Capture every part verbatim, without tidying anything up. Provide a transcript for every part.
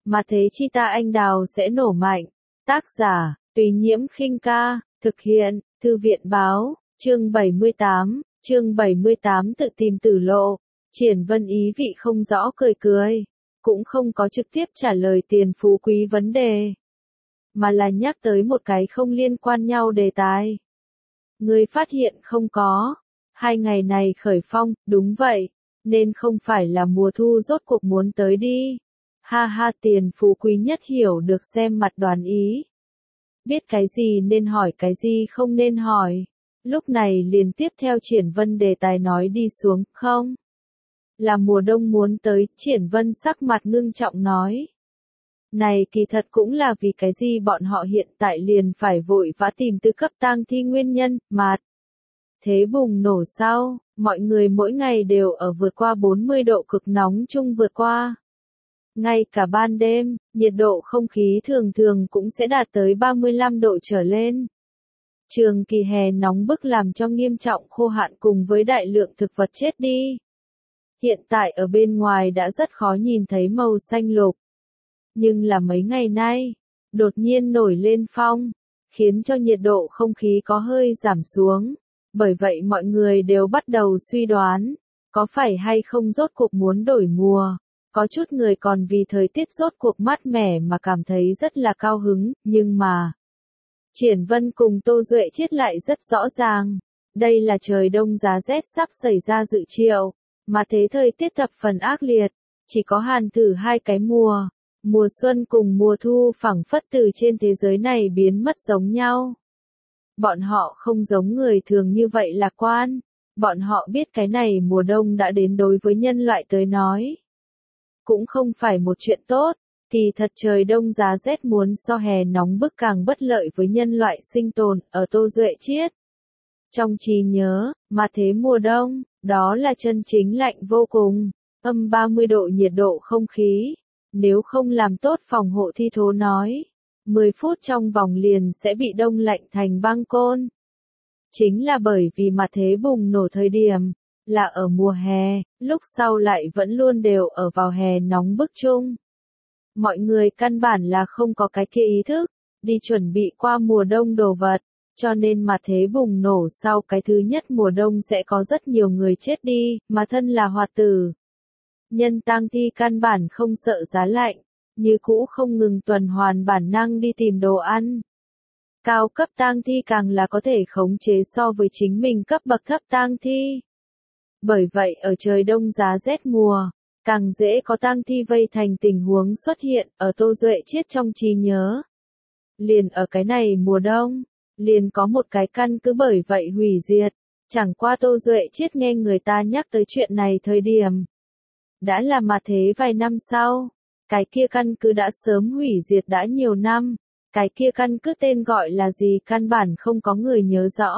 mà thế chi ta anh đào sẽ nổ mạnh. Tác giả, Tùy Nhiễm Khinh Ca, thực hiện, Thư viện Báo, chương bảy mươi tám, chương bảy mươi tám tự tìm tử lộ. Triển Vân ý vị không rõ cười cười, cũng không có trực tiếp trả lời Tiền Phú Quý vấn đề, mà là nhắc tới một cái không liên quan nhau đề tài. Ngươi phát hiện không có, hai ngày này khởi phong, đúng vậy, nên không phải là mùa thu rốt cuộc muốn tới đi. Ha ha, Tiền Phú Quý nhất hiểu được xem mặt đoán ý. Biết cái gì nên hỏi cái gì không nên hỏi. Lúc này liền tiếp theo Triển Vân đề tài nói đi xuống, không? Là mùa đông muốn tới, Triển Vân sắc mặt ngưng trọng nói. Này kỳ thật cũng là vì cái gì bọn họ hiện tại liền phải vội vã tìm tư cấp tang thi nguyên nhân, mà thế bùng nổ sau, mọi người mỗi ngày đều ở vượt qua bốn mươi độ cực nóng chung vượt qua. Ngay cả ban đêm, nhiệt độ không khí thường thường cũng sẽ đạt tới ba mươi lăm độ trở lên. Trường kỳ hè nóng bức làm cho nghiêm trọng khô hạn cùng với đại lượng thực vật chết đi. Hiện tại ở bên ngoài đã rất khó nhìn thấy màu xanh lục. Nhưng là mấy ngày nay, đột nhiên nổi lên phong, khiến cho nhiệt độ không khí có hơi giảm xuống. Bởi vậy mọi người đều bắt đầu suy đoán, có phải hay không rốt cuộc muốn đổi mùa. Có chút người còn vì thời tiết rốt cuộc mát mẻ mà cảm thấy rất là cao hứng, nhưng mà Triển Vân cùng Tô Duệ Chiết lại rất rõ ràng. Đây là trời đông giá rét sắp xảy ra dự triệu, mà thế thời tiết thập phần ác liệt, chỉ có hàn thử hai cái mùa. Mùa xuân cùng mùa thu phảng phất từ trên thế giới này biến mất giống nhau. Bọn họ không giống người thường như vậy lạc quan. Bọn họ biết cái này mùa đông đã đến đối với nhân loại tới nói. Cũng không phải một chuyện tốt, thì thật trời đông giá rét muốn so hè nóng bức càng bất lợi với nhân loại sinh tồn, ở Tô Duệ Chiết. Trong trí nhớ, mà thế mùa đông, đó là chân chính lạnh vô cùng, âm ba mươi độ nhiệt độ không khí. Nếu không làm tốt phòng hộ thi thố nói, mười phút trong vòng liền sẽ bị đông lạnh thành băng côn. Chính là bởi vì mà thế bùng nổ thời điểm, là ở mùa hè, lúc sau lại vẫn luôn đều ở vào hè nóng bức chung. Mọi người căn bản là không có cái kia ý thức, đi chuẩn bị qua mùa đông đồ vật, cho nên mà thế bùng nổ sau cái thứ nhất mùa đông sẽ có rất nhiều người chết đi, mà thân là hoạt tử. Nhân tang thi căn bản không sợ giá lạnh, như cũ không ngừng tuần hoàn bản năng đi tìm đồ ăn. Cao cấp tang thi càng là có thể khống chế so với chính mình cấp bậc thấp tang thi. Bởi vậy ở trời đông giá rét mùa, càng dễ có tang thi vây thành tình huống xuất hiện ở Tô Duệ Chiết trong trí nhớ. Liền ở cái này mùa đông, liền có một cái căn cứ bởi vậy hủy diệt, chẳng qua Tô Duệ Chiết nghe người ta nhắc tới chuyện này thời điểm. Đã là mà thế vài năm sau, cái kia căn cứ đã sớm hủy diệt đã nhiều năm, cái kia căn cứ tên gọi là gì căn bản không có người nhớ rõ.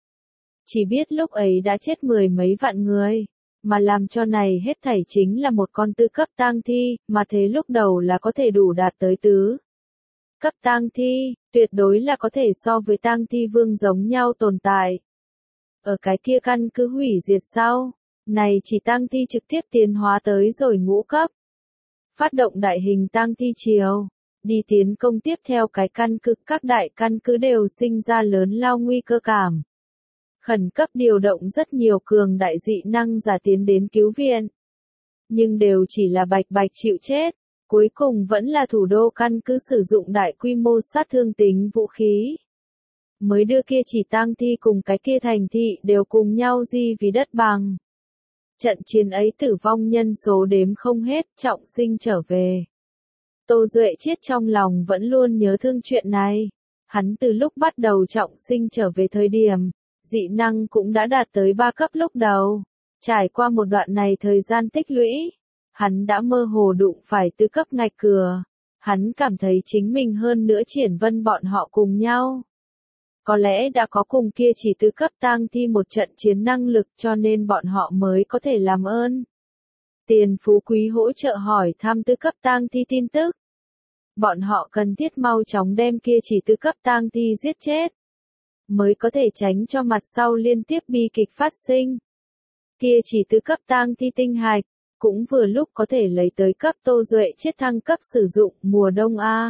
Chỉ biết lúc ấy đã chết mười mấy vạn người, mà làm cho này hết thảy chính là một con tư cấp tang thi, mà thế lúc đầu là có thể đủ đạt tới tứ cấp tang thi, tuyệt đối là có thể so với tang thi vương giống nhau tồn tại. Ở cái kia căn cứ hủy diệt sau, này chỉ tang thi trực tiếp tiến hóa tới rồi ngũ cấp. Phát động đại hình tang thi triều, đi tiến công tiếp theo cái căn cứ, các đại căn cứ đều sinh ra lớn lao nguy cơ cảm. Khẩn cấp điều động rất nhiều cường đại dị năng giả tiến đến cứu viện. Nhưng đều chỉ là bạch bạch chịu chết, cuối cùng vẫn là thủ đô căn cứ sử dụng đại quy mô sát thương tính vũ khí. Mới đưa kia chỉ tang thi cùng cái kia thành thị đều cùng nhau di vì đất bằng. Trận chiến ấy tử vong nhân số đếm không hết, trọng sinh trở về. Tô Duệ Chiết trong lòng vẫn luôn nhớ thương chuyện này. Hắn từ lúc bắt đầu trọng sinh trở về thời điểm, dị năng cũng đã đạt tới ba cấp lúc đầu. Trải qua một đoạn này thời gian tích lũy, hắn đã mơ hồ đụng phải tư cấp ngạch cửa. Hắn cảm thấy chính mình hơn nữa Triển Vân bọn họ cùng nhau. Có lẽ đã có cùng kia chỉ tư cấp tang thi một trận chiến năng lực cho nên bọn họ mới có thể làm ơn. Tiền Phú Quý hỗ trợ hỏi thăm tư cấp tang thi tin tức. Bọn họ cần thiết mau chóng đem kia chỉ tư cấp tang thi giết chết. Mới có thể tránh cho mặt sau liên tiếp bi kịch phát sinh. Kia chỉ tư cấp tang thi tinh hạch, cũng vừa lúc có thể lấy tới cấp Tô Duệ Chiết thăng cấp sử dụng mùa đông a.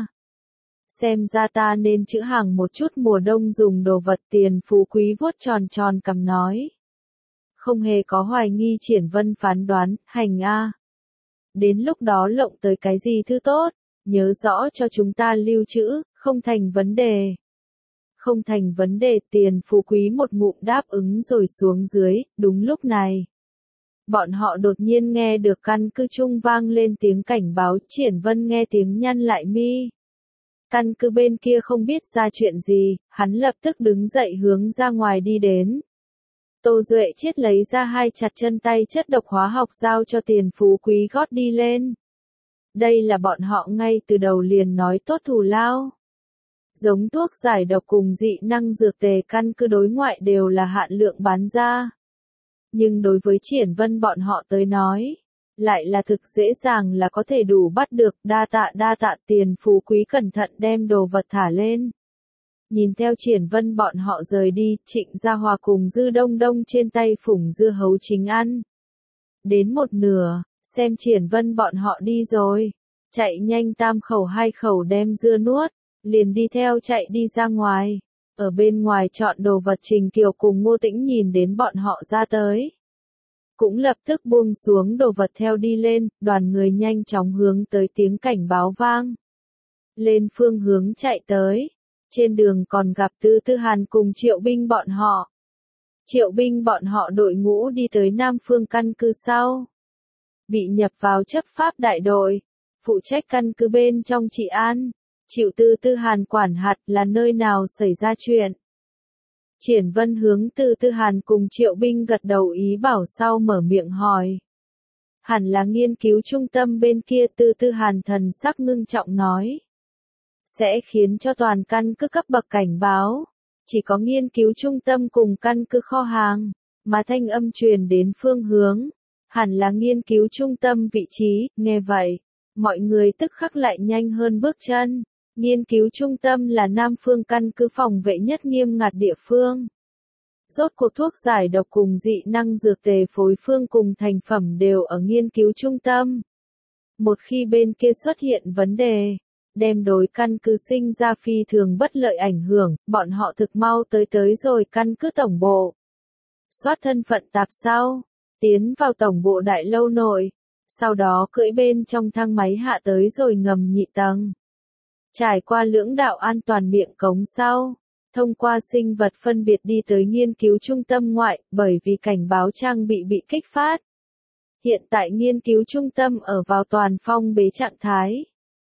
Xem ra ta nên chữ hàng một chút mùa đông dùng đồ vật. Tiền Phú Quý vuốt tròn tròn cằm nói. Không hề có hoài nghi. Triển Vân phán đoán, hành a. Đến lúc đó lộng tới cái gì thứ tốt, nhớ rõ cho chúng ta lưu trữ, không thành vấn đề. Không thành vấn đề. Tiền Phú Quý một ngụm đáp ứng rồi xuống dưới. Đúng lúc này, bọn họ đột nhiên nghe được căn cứ trung vang lên tiếng cảnh báo. Triển Vân nghe tiếng nhăn lại mi. Căn cứ bên kia không biết ra chuyện gì, hắn lập tức đứng dậy hướng ra ngoài đi đến. Tô Duệ Chiết lấy ra hai chặt chân tay chất độc hóa học giao cho Tiền Phú Quý gót đi lên. Đây là bọn họ ngay từ đầu liền nói tốt thù lao. Giống thuốc giải độc cùng dị năng dược tề căn cứ đối ngoại đều là hạn lượng bán ra. Nhưng đối với Triển Vân bọn họ tới nói, lại là thực dễ dàng là có thể đủ bắt được. Đa tạ đa tạ. Tiền Phú Quý cẩn thận đem đồ vật thả lên. Nhìn theo Triển Vân bọn họ rời đi, Trịnh Gia Hòa cùng Dư Đông Đông trên tay phủng dưa hấu chính ăn. Đến một nửa, xem Triển Vân bọn họ đi rồi, chạy nhanh tam khẩu hai khẩu đem dưa nuốt, liền đi theo chạy đi ra ngoài. Ở bên ngoài chọn đồ vật Trình Kiều cùng Ngô Tĩnh nhìn đến bọn họ ra tới, cũng lập tức buông xuống đồ vật theo đi lên. Đoàn người nhanh chóng hướng tới tiếng cảnh báo vang lên phương hướng chạy tới. Trên đường còn gặp Tư Tư Hàn cùng Triệu Binh bọn họ. Triệu Binh bọn họ đội ngũ đi tới Nam Phương căn cứ sau, bị nhập vào chấp pháp đại đội, phụ trách căn cứ bên trong trị an. Chịu Tư Tư Hàn quản hạt là nơi nào xảy ra chuyện. Triển Vân hướng Tư Tư Hàn cùng Triệu Binh gật đầu ý bảo sau mở miệng hỏi. Hẳn là nghiên cứu trung tâm bên kia. Tư Tư Hàn thần sắc ngưng trọng nói. Sẽ khiến cho toàn căn cứ cấp bậc cảnh báo. Chỉ có nghiên cứu trung tâm cùng căn cứ kho hàng, mà thanh âm truyền đến phương hướng. Hẳn là nghiên cứu trung tâm vị trí. Nghe vậy, mọi người tức khắc lại nhanh hơn bước chân. Nghiên cứu trung tâm là Nam Phương căn cứ phòng vệ nhất nghiêm ngặt địa phương. Rốt cuộc thuốc giải độc cùng dị năng dược tề phối phương cùng thành phẩm đều ở nghiên cứu trung tâm. Một khi bên kia xuất hiện vấn đề, đem đối căn cứ sinh ra phi thường bất lợi ảnh hưởng, bọn họ thực mau tới tới rồi căn cứ tổng bộ. Soát thân phận tạp sau, tiến vào tổng bộ đại lâu nội, sau đó cưỡi bên trong thang máy hạ tới rồi ngầm nhị tầng. Trải qua lưỡng đạo an toàn miệng cống sau, thông qua sinh vật phân biệt đi tới nghiên cứu trung tâm ngoại, bởi vì cảnh báo trang bị bị kích phát. Hiện tại nghiên cứu trung tâm ở vào toàn phong bế trạng thái.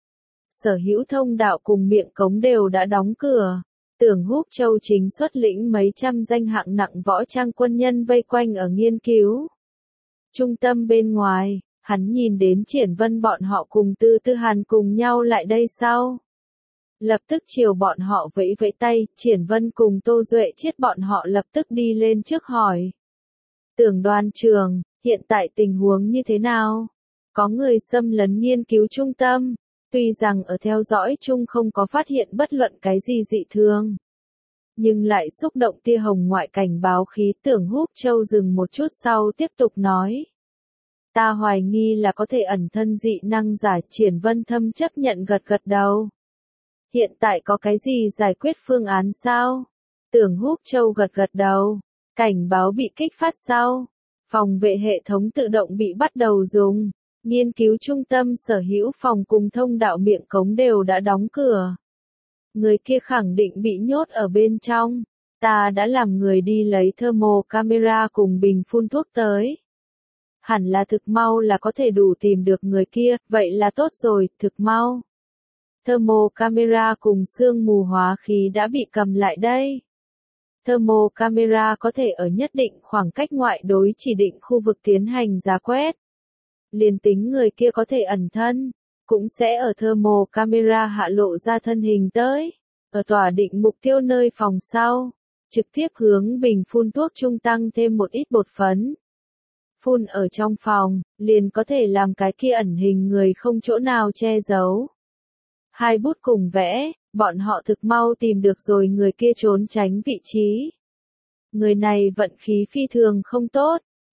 Sở hữu thông đạo cùng miệng cống đều đã đóng cửa. Tưởng Húc Châu chính xuất lĩnh mấy trăm danh hạng nặng võ trang quân nhân vây quanh ở nghiên cứu trung tâm bên ngoài. Hắn nhìn đến Triển Vân bọn họ cùng Tư Tư Hàn cùng nhau lại đây sau, lập tức chiều bọn họ vẫy vẫy tay. Triển Vân cùng Tô Duệ Chiết bọn họ lập tức đi lên trước hỏi. Tưởng đoàn trường, hiện tại tình huống như thế nào? Có người xâm lấn nghiên cứu trung tâm, tuy rằng ở theo dõi chung không có phát hiện bất luận cái gì dị thường, nhưng lại xúc động tia hồng ngoại cảnh báo khí. Tưởng Húc Châu dừng một chút sau tiếp tục nói. Ta hoài nghi là có thể ẩn thân dị năng giả. Triển Vân thâm chấp nhận gật gật đầu. Hiện tại có cái gì giải quyết phương án sao? Tưởng Húc Châu gật gật đầu. Cảnh báo bị kích phát sau, phòng vệ hệ thống tự động bị bắt đầu dùng. Nghiên cứu trung tâm sở hữu phòng cùng thông đạo miệng cống đều đã đóng cửa. Người kia khẳng định bị nhốt ở bên trong. Ta đã làm người đi lấy thermo camera cùng bình phun thuốc tới. Hẳn là thực mau là có thể đủ tìm được người kia, vậy là tốt rồi, thực mau. Thermo camera cùng sương mù hóa khí đã bị cầm lại đây. Thermo camera có thể ở nhất định khoảng cách ngoại đối chỉ định khu vực tiến hành giá quét. Liền tính người kia có thể ẩn thân, cũng sẽ ở thermo camera hạ lộ ra thân hình tới. Ở tỏa định mục tiêu nơi phòng sau, trực tiếp hướng bình phun thuốc trung tăng thêm một ít bột phấn. Phun ở trong phòng, liền có thể làm cái kia ẩn hình người không chỗ nào che giấu. Hai bút cùng vẽ, bọn họ thực mau tìm được rồi người kia trốn tránh vị trí. Người này vận khí phi thường không tốt,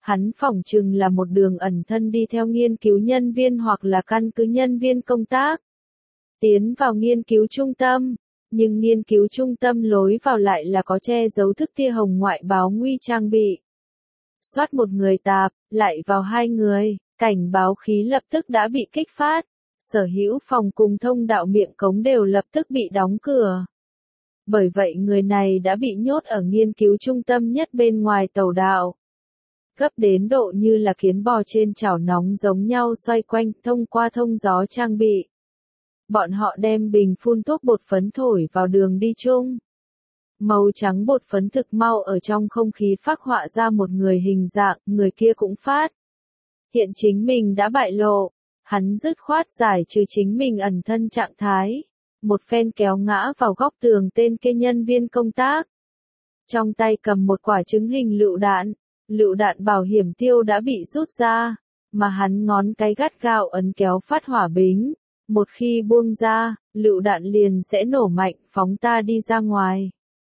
Hắn phỏng chừng là một đường ẩn thân đi theo nghiên cứu nhân viên hoặc là căn cứ nhân viên công tác. Tiến vào nghiên cứu trung tâm, nhưng nghiên cứu trung tâm lối vào lại là có che giấu thức tia hồng ngoại báo nguy trang bị. Soát một người tạp, lại vào hai người, cảnh báo khí lập tức đã bị kích phát. Sở hữu phòng cùng thông đạo miệng cống đều lập tức bị đóng cửa. Bởi vậy người này đã bị nhốt ở nghiên cứu trung tâm nhất bên ngoài tàu đạo. Gấp đến độ như là kiến bò trên chảo nóng giống nhau xoay quanh thông qua thông gió trang bị. Bọn họ đem bình phun thuốc bột phấn thổi vào đường đi chung. Màu trắng bột phấn thực mau ở trong không khí phác họa ra một người hình dạng, người kia cũng phát. Hiện chính mình đã bại lộ. Hắn dứt khoát giải trừ chính mình ẩn thân trạng thái. Một phen kéo ngã vào góc tường tên kia nhân viên công tác. Trong tay cầm một quả trứng hình lựu đạn. Lựu đạn bảo hiểm tiêu đã bị rút ra. Mà hắn ngón cái gắt gao ấn kéo phát hỏa bính. Một khi buông ra, lựu đạn liền sẽ nổ mạnh phóng ta đi ra ngoài.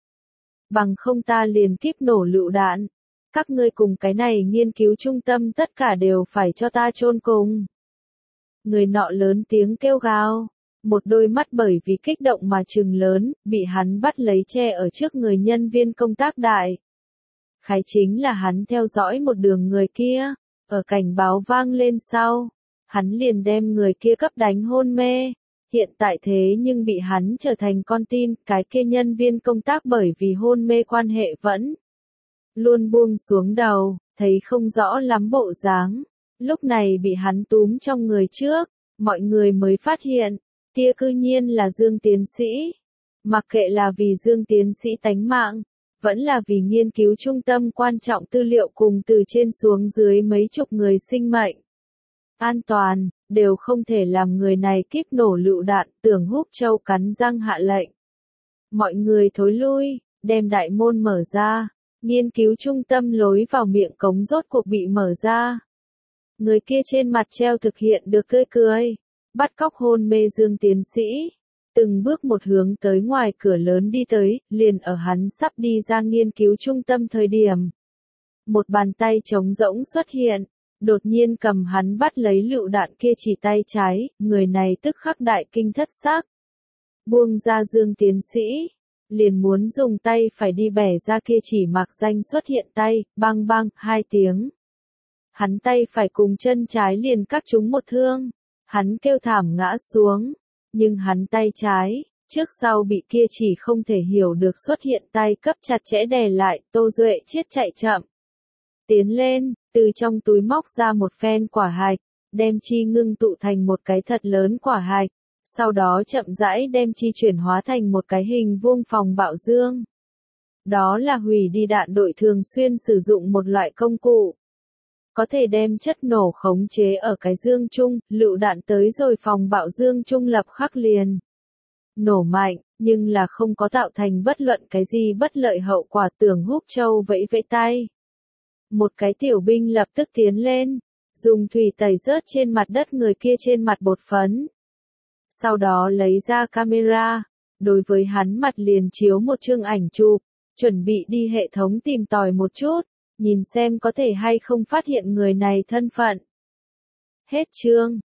Bằng không ta liền kíp nổ lựu đạn. Các ngươi cùng cái này nghiên cứu trung tâm tất cả đều phải cho ta chôn cùng. Người nọ lớn tiếng kêu gào, một đôi mắt bởi vì kích động mà trừng lớn, bị hắn bắt lấy che ở trước người nhân viên công tác đại. Khái chính là hắn theo dõi một đường người kia, ở cảnh báo vang lên sau, hắn liền đem người kia cấp đánh hôn mê. Hiện tại thế nhưng bị hắn trở thành con tin, cái kia nhân viên công tác bởi vì hôn mê quan hệ vẫn luôn buông xuống đầu, thấy không rõ lắm bộ dáng. Lúc này bị hắn túm trong người trước, mọi người mới phát hiện, kia cư nhiên là Dương tiến sĩ. Mặc kệ là vì Dương tiến sĩ tánh mạng, vẫn là vì nghiên cứu trung tâm quan trọng tư liệu cùng từ trên xuống dưới mấy chục người sinh mệnh. An toàn, đều không thể làm người này kíp nổ lựu đạn, Tưởng Húc Châu cắn răng hạ lệnh. Mọi người thối lui, đem đại môn mở ra, nghiên cứu trung tâm lối vào miệng cống rốt cuộc bị mở ra. Người kia trên mặt treo thực hiện được tươi cười, bắt cóc hôn mê Dương tiến sĩ, từng bước một hướng tới ngoài cửa lớn đi tới, liền ở hắn sắp đi ra nghiên cứu trung tâm thời điểm. Một bàn tay trống rỗng xuất hiện, đột nhiên cầm hắn bắt lấy lựu đạn kia chỉ tay trái, người này tức khắc đại kinh thất sắc. Buông ra Dương tiến sĩ, liền muốn dùng tay phải đi bẻ ra kia chỉ mạc danh xuất hiện tay, bang bang, hai tiếng. Hắn tay phải cùng chân trái liền cắt trúng một thương, hắn kêu thảm ngã xuống, nhưng hắn tay trái, trước sau bị kia chỉ không thể hiểu được xuất hiện tay cấp chặt chẽ đè lại, Tô Duệ chết chạy chậm. Tiến lên, từ trong túi móc ra một phen quả hạch, đem chi ngưng tụ thành một cái thật lớn quả hạch, sau đó chậm rãi đem chi chuyển hóa thành một cái hình vuông phòng bạo dương. Đó là hủy đi đạn đội thường xuyên sử dụng một loại công cụ. Có thể đem chất nổ khống chế ở cái dương chung, lựu đạn tới rồi phòng bạo dương chung lập khắc liền. Nổ mạnh, nhưng là không có tạo thành bất luận cái gì bất lợi hậu quả. Tưởng Húc Châu vẫy vẫy tay. Một cái tiểu binh lập tức tiến lên, dùng thủy tẩy rớt trên mặt đất người kia trên mặt bột phấn. Sau đó lấy ra camera, đối với hắn mặt liền chiếu một chương ảnh chụp, chuẩn bị đi hệ thống tìm tòi một chút, nhìn xem có thể hay không phát hiện người này thân phận. Hết chương.